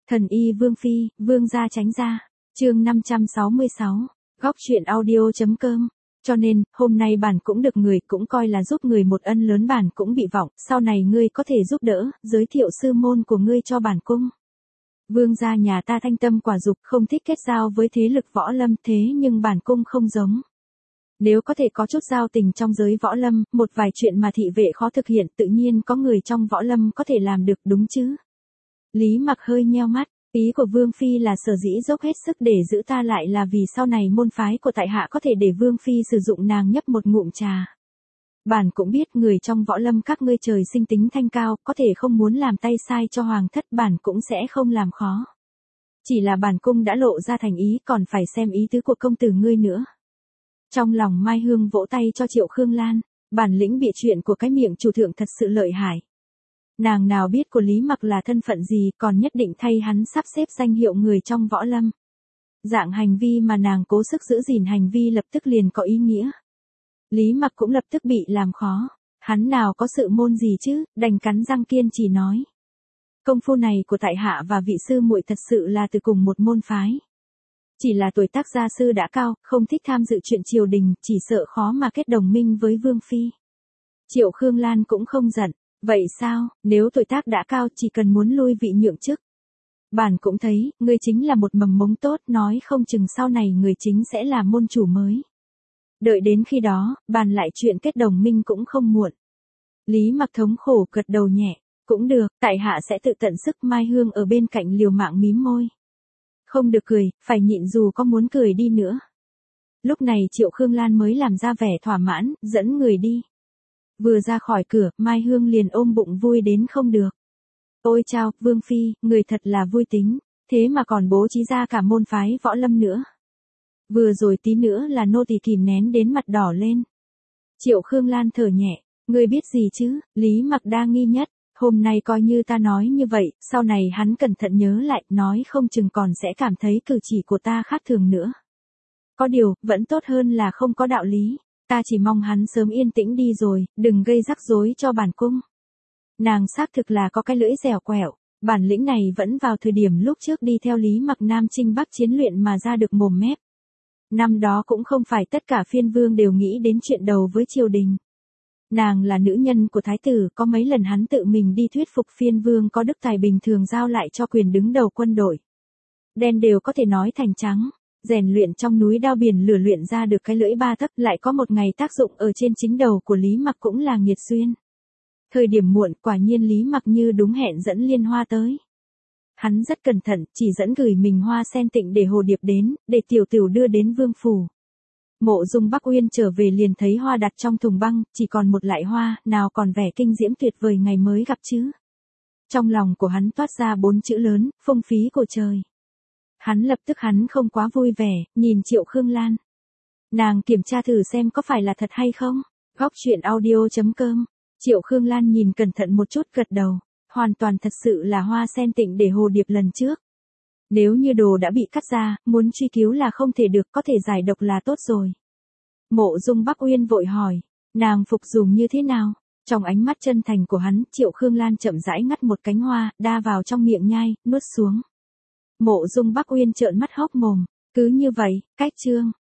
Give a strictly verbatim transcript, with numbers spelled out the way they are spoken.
Thần y Vương Phi, Vương gia tránh ra. Chương năm trăm sáu mươi sáu. Góc truyện audio.com. Cho nên, hôm nay bản cũng được người cũng coi là giúp người một ân lớn, bản cũng bị vọng, sau này ngươi có thể giúp đỡ, giới thiệu sư môn của ngươi cho bản cung. Vương gia nhà ta thanh tâm quả dục, không thích kết giao với thế lực võ lâm, thế nhưng bản cung không giống. Nếu có thể có chút giao tình trong giới võ lâm, một vài chuyện mà thị vệ khó thực hiện, tự nhiên có người trong võ lâm có thể làm được, đúng chứ? Lý Mặc hơi nheo mắt, ý của Vương Phi là sở dĩ dốc hết sức để giữ ta lại là vì sau này môn phái của tại hạ có thể để Vương Phi sử dụng nàng nhấp một ngụm trà. Bản cũng biết người trong võ lâm các ngươi trời sinh tính thanh cao, có thể không muốn làm tay sai cho hoàng thất, bản cũng sẽ không làm khó. Chỉ là bản cung đã lộ ra thành ý, còn phải xem ý tứ của công tử ngươi nữa. Trong lòng Mai Hương vỗ tay cho Triệu Khương Lan, bản lĩnh bịa chuyện của cái miệng chủ thượng thật sự lợi hại. Nàng nào biết của Lý Mặc là thân phận gì, còn nhất định thay hắn sắp xếp danh hiệu người trong võ lâm. Dạng hành vi mà nàng cố sức giữ gìn hành vi lập tức liền có ý nghĩa. Lý Mặc cũng lập tức bị làm khó, hắn nào có sự môn gì chứ, đành cắn răng kiên trì nói. Công phu này của tại hạ và vị sư muội thật sự là từ cùng một môn phái. Chỉ là tuổi tác gia sư đã cao, không thích tham dự chuyện triều đình, chỉ sợ khó mà kết đồng minh với Vương Phi. Triệu Khương Lan cũng không giận. Vậy sao, nếu tuổi tác đã cao chỉ cần muốn lui vị nhượng chức. Bản cũng thấy, ngươi chính là một mầm mống tốt, nói không chừng sau này người chính sẽ là môn chủ mới. Đợi đến khi đó, bàn lại chuyện kết đồng minh cũng không muộn. Lý Mặc thống khổ gật đầu nhẹ, cũng được, tại hạ sẽ tự tận sức. Mai Hương ở bên cạnh liều mạng mím môi. Không được cười, phải nhịn dù có muốn cười đi nữa. Lúc này Triệu Khương Lan mới làm ra vẻ thỏa mãn, dẫn người đi. Vừa ra khỏi cửa, Mai Hương liền ôm bụng vui đến không được. Ôi chao, Vương Phi, người thật là vui tính, thế mà còn bố trí ra cả môn phái võ lâm nữa. Vừa rồi tí nữa là nô tỳ kìm nén đến mặt đỏ lên. Triệu Khương Lan thở nhẹ, ngươi biết gì chứ, Lý Mặc đa nghi nhất, hôm nay coi như ta nói như vậy, sau này hắn cẩn thận nhớ lại, nói không chừng còn sẽ cảm thấy cử chỉ của ta khác thường nữa. Có điều, vẫn tốt hơn là không có đạo lý. Ta chỉ mong hắn sớm yên tĩnh đi rồi, đừng gây rắc rối cho bản cung. Nàng xác thực là có cái lưỡi dẻo quẹo, bản lĩnh này vẫn vào thời điểm lúc trước đi theo Lý Mặc Nam Chinh Bắc chiến luyện mà ra được mồm mép. Năm đó cũng không phải tất cả phiên vương đều nghĩ đến chuyện đầu với triều đình. Nàng là nữ nhân của thái tử, có mấy lần hắn tự mình đi thuyết phục phiên vương có đức tài bình thường giao lại cho quyền đứng đầu quân đội. Đen đều có thể nói thành trắng. Rèn luyện trong núi đao biển lửa luyện ra được cái lưỡi ba tấc, lại có một ngày tác dụng ở trên chính đầu của Lý Mặc cũng là nghiệt duyên. Thời điểm muộn, quả nhiên Lý Mặc như đúng hẹn dẫn Liên Hoa tới. Hắn rất cẩn thận, chỉ dẫn gửi mình Hoa Sen Tịnh để Hồ Điệp đến, để tiểu tiểu đưa đến vương phủ. Mộ Dung Bắc Uyên trở về liền thấy hoa đặt trong thùng băng, chỉ còn một lại hoa, nào còn vẻ kinh diễm tuyệt vời ngày mới gặp chứ. Trong lòng của hắn toát ra bốn chữ lớn, phong phí của trời. Hắn lập tức hắn không quá vui vẻ, nhìn Triệu Khương Lan. Nàng kiểm tra thử xem có phải là thật hay không. Góc truyện audio.com. Triệu Khương Lan nhìn cẩn thận một chút gật đầu. Hoàn toàn thật sự là Hoa Sen Tịnh để Hồ Điệp lần trước. Nếu như đồ đã bị cắt ra, muốn truy cứu là không thể được, có thể giải độc là tốt rồi. Mộ Dung Bắc Uyên vội hỏi, nàng phục dùng như thế nào? Trong ánh mắt chân thành của hắn, Triệu Khương Lan chậm rãi ngắt một cánh hoa, đa vào trong miệng nhai, nuốt xuống. Mộ Dung Bắc Uyên trợn mắt hốc mồm, cứ như vậy, cách chương.